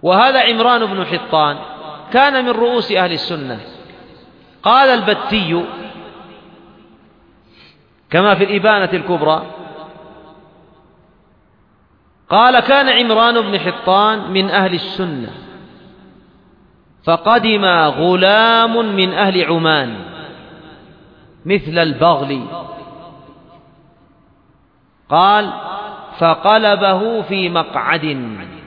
وهذا عمران بن حطان كان من رؤوس أهل السنة. قال البتي كما في الإبانة الكبرى، قال: كان عمران بن حطان من أهل السنة، فقدم غلام من أهل عمان مثل البغل، قال: فقلبه في مقعد،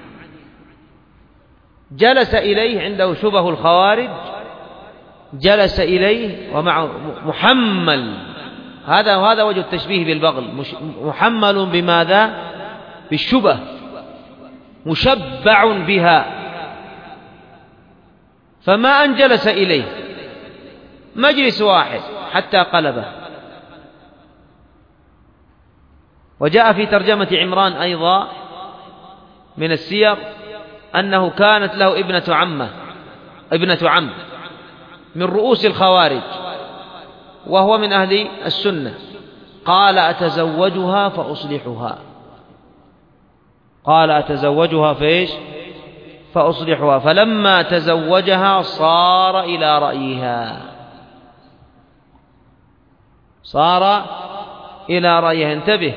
جلس إليه، عنده شبه الخوارج، جلس إليه ومعه محمل، هذا وجه التشبيه بالبغل، محمل بماذا؟ بالشبه، مشبع بها، فما أن جلس إليه مجلس واحد حتى قلبه. وجاء في ترجمة عمران أيضا من السير أنه كانت له ابنة عم من رؤوس الخوارج، وهو من أهل السنة. قال: أتزوجها فأصلحها، قال: أتزوجها فإيش؟ فأصلحها. فلما تزوجها صار إلى رأيها، انتبه،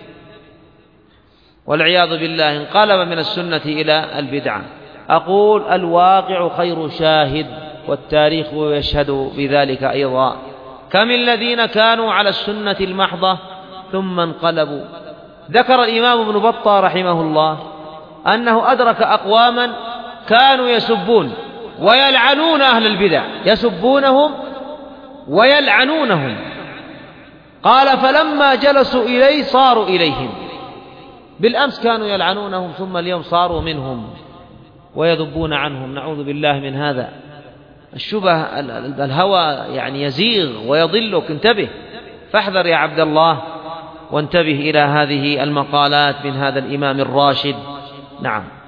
والعياذ بالله انقلب من السنة إلى البدعة. أقول: الواقع خير شاهد، والتاريخ يشهد بذلك أيضا. كم الذين كانوا على السنة المحضة ثم انقلبوا. ذكر الإمام ابن بطة رحمه الله أنه أدرك أقواما كانوا يسبون ويلعنون أهل البدع، يسبونهم ويلعنونهم، قال: فلما جلسوا إليه صاروا إليهم. بالأمس كانوا يلعنونهم، ثم اليوم صاروا منهم ويذبون عنهم. نعوذ بالله من هذا. الشبه، الهوى يعني يزيغ ويضلك، انتبه، فاحذر يا عبد الله، وانتبه إلى هذه المقالات من هذا الإمام الراشد. نعم.